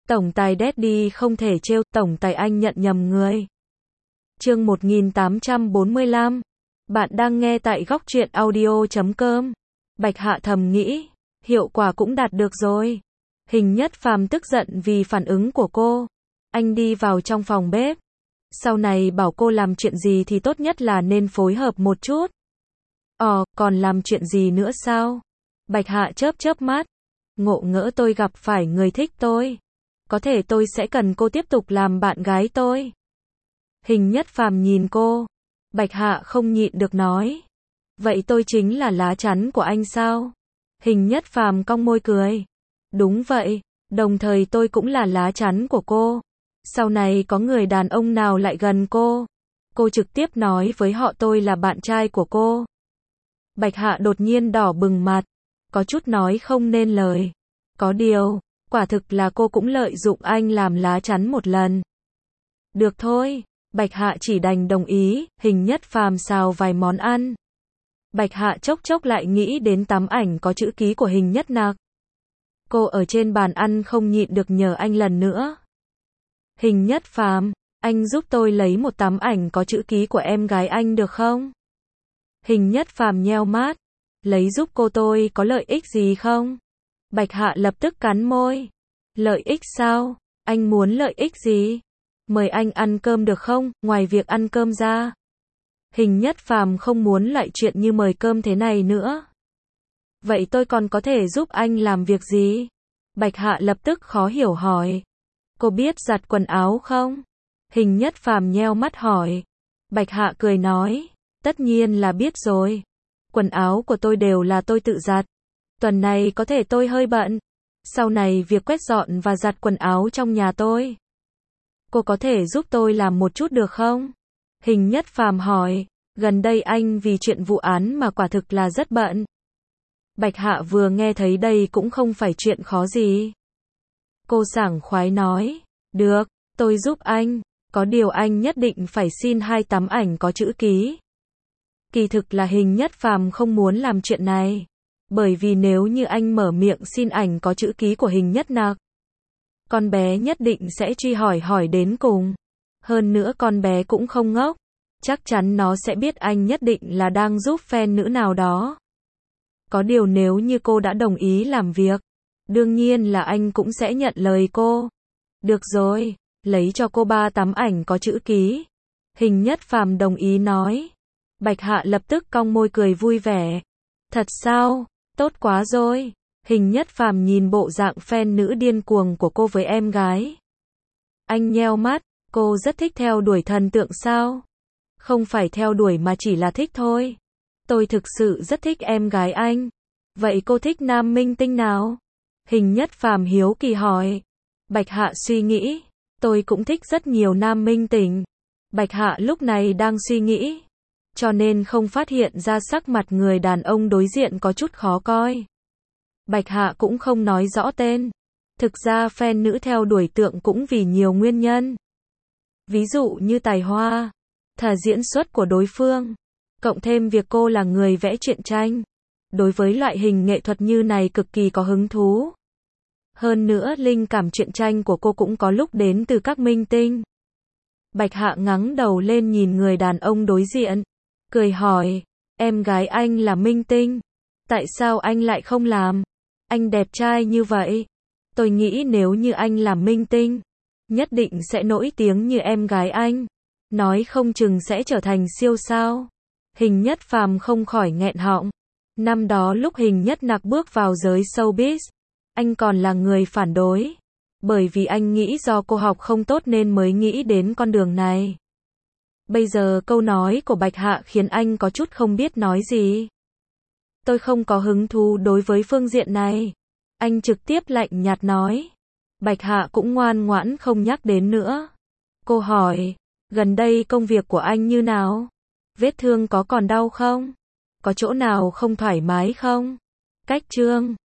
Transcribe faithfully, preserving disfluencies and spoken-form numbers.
Tổng tài Daddy không thể trêu, tổng tài anh nhận nhầm người. Chương một nghìn tám trăm bốn mươi lăm. Bạn đang nghe tại góc truyện audio chấm com. Bạch Hạ thầm nghĩ, hiệu quả cũng đạt được rồi. Hình Nhất Phàm tức giận vì phản ứng của cô. Anh đi vào trong phòng bếp. Sau này bảo cô làm chuyện gì thì tốt nhất là nên phối hợp một chút. Ồ, còn làm chuyện gì nữa sao? Bạch Hạ chớp chớp mắt. Ngộ ngỡ tôi gặp phải người thích tôi. Có thể tôi sẽ cần cô tiếp tục làm bạn gái tôi. Hình Nhất Phàm nhìn cô. Bạch Hạ không nhịn được nói. Vậy tôi chính là lá chắn của anh sao? Hình Nhất Phàm cong môi cười. Đúng vậy, đồng thời tôi cũng là lá chắn của cô. Sau này có người đàn ông nào lại gần cô, cô trực tiếp nói với họ tôi là bạn trai của cô. Bạch Hạ đột nhiên đỏ bừng mặt, có chút nói không nên lời. Có điều, quả thực là cô cũng lợi dụng anh làm lá chắn một lần. Được thôi, Bạch Hạ chỉ đành đồng ý. Hình Nhất Phàm xào vài món ăn. Bạch Hạ chốc chốc lại nghĩ đến tấm ảnh có chữ ký của Hình Nhất Nặc. Cô ở trên bàn ăn không nhịn được nhờ anh lần nữa. Hình Nhất Phàm, anh giúp tôi lấy một tấm ảnh có chữ ký của em gái anh được không? Hình Nhất Phàm nheo mắt. Lấy giúp cô tôi có lợi ích gì không? Bạch Hạ lập tức cắn môi. Lợi ích sao? Anh muốn lợi ích gì? Mời anh ăn cơm được không, ngoài việc ăn cơm ra? Hình Nhất Phàm không muốn loại chuyện như mời cơm thế này nữa. Vậy tôi còn có thể giúp anh làm việc gì? Bạch Hạ lập tức khó hiểu hỏi. Cô biết giặt quần áo không? Hình Nhất Phàm nheo mắt hỏi. Bạch Hạ cười nói. Tất nhiên là biết rồi. Quần áo của tôi đều là tôi tự giặt. Tuần này có thể tôi hơi bận. Sau này việc quét dọn và giặt quần áo trong nhà tôi, cô có thể giúp tôi làm một chút được không? Hình Nhất Phàm hỏi. Gần đây anh vì chuyện vụ án mà quả thực là rất bận. Bạch Hạ vừa nghe thấy đây cũng không phải chuyện khó gì. Cô sảng khoái nói. Được, tôi giúp anh. Có điều anh nhất định phải xin hai tấm ảnh có chữ ký. Kỳ thực là Hình Nhất Phàm không muốn làm chuyện này. Bởi vì nếu như anh mở miệng xin ảnh có chữ ký của Hình Nhất Nặc, con bé nhất định sẽ truy hỏi hỏi đến cùng. Hơn nữa con bé cũng không ngốc. Chắc chắn nó sẽ biết anh nhất định là đang giúp fan nữ nào đó. Có điều nếu như cô đã đồng ý làm việc, đương nhiên là anh cũng sẽ nhận lời cô. Được rồi, lấy cho cô ba tấm ảnh có chữ ký. Hình Nhất Phàm đồng ý nói. Bạch Hạ lập tức cong môi cười vui vẻ. Thật sao? Tốt quá rồi. Hình Nhất Phàm nhìn bộ dạng fan nữ điên cuồng của cô với em gái. Anh nheo mắt, cô rất thích theo đuổi thần tượng sao? Không phải theo đuổi mà chỉ là thích thôi. Tôi thực sự rất thích em gái anh. Vậy cô thích nam minh tinh nào? Hình Nhất Phàm hiếu kỳ hỏi. Bạch Hạ suy nghĩ. Tôi cũng thích rất nhiều nam minh tinh. Bạch Hạ lúc này đang suy nghĩ, cho nên không phát hiện ra sắc mặt người đàn ông đối diện có chút khó coi. Bạch Hạ cũng không nói rõ tên. Thực ra fan nữ theo đuổi tượng cũng vì nhiều nguyên nhân. Ví dụ như tài hoa, thả diễn xuất của đối phương, cộng thêm việc cô là người vẽ truyện tranh. Đối với loại hình nghệ thuật như này cực kỳ có hứng thú. Hơn nữa linh cảm truyện tranh của cô cũng có lúc đến từ các minh tinh. Bạch Hạ ngẩng đầu lên nhìn người đàn ông đối diện, cười hỏi, em gái anh là minh tinh, tại sao anh lại không làm? Anh đẹp trai như vậy. Tôi nghĩ nếu như anh làm minh tinh, nhất định sẽ nổi tiếng như em gái anh. Nói không chừng sẽ trở thành siêu sao. Hình Nhất Phàm không khỏi nghẹn họng. Năm đó lúc Hình Nhất Nặc bước vào giới showbiz, anh còn là người phản đối. Bởi vì anh nghĩ do cô học không tốt nên mới nghĩ đến con đường này. Bây giờ câu nói của Bạch Hạ khiến anh có chút không biết nói gì. Tôi không có hứng thú đối với phương diện này. Anh trực tiếp lạnh nhạt nói. Bạch Hạ cũng ngoan ngoãn không nhắc đến nữa. Cô hỏi, gần đây công việc của anh như nào? Vết thương có còn đau không? Có chỗ nào không thoải mái không? Cách trương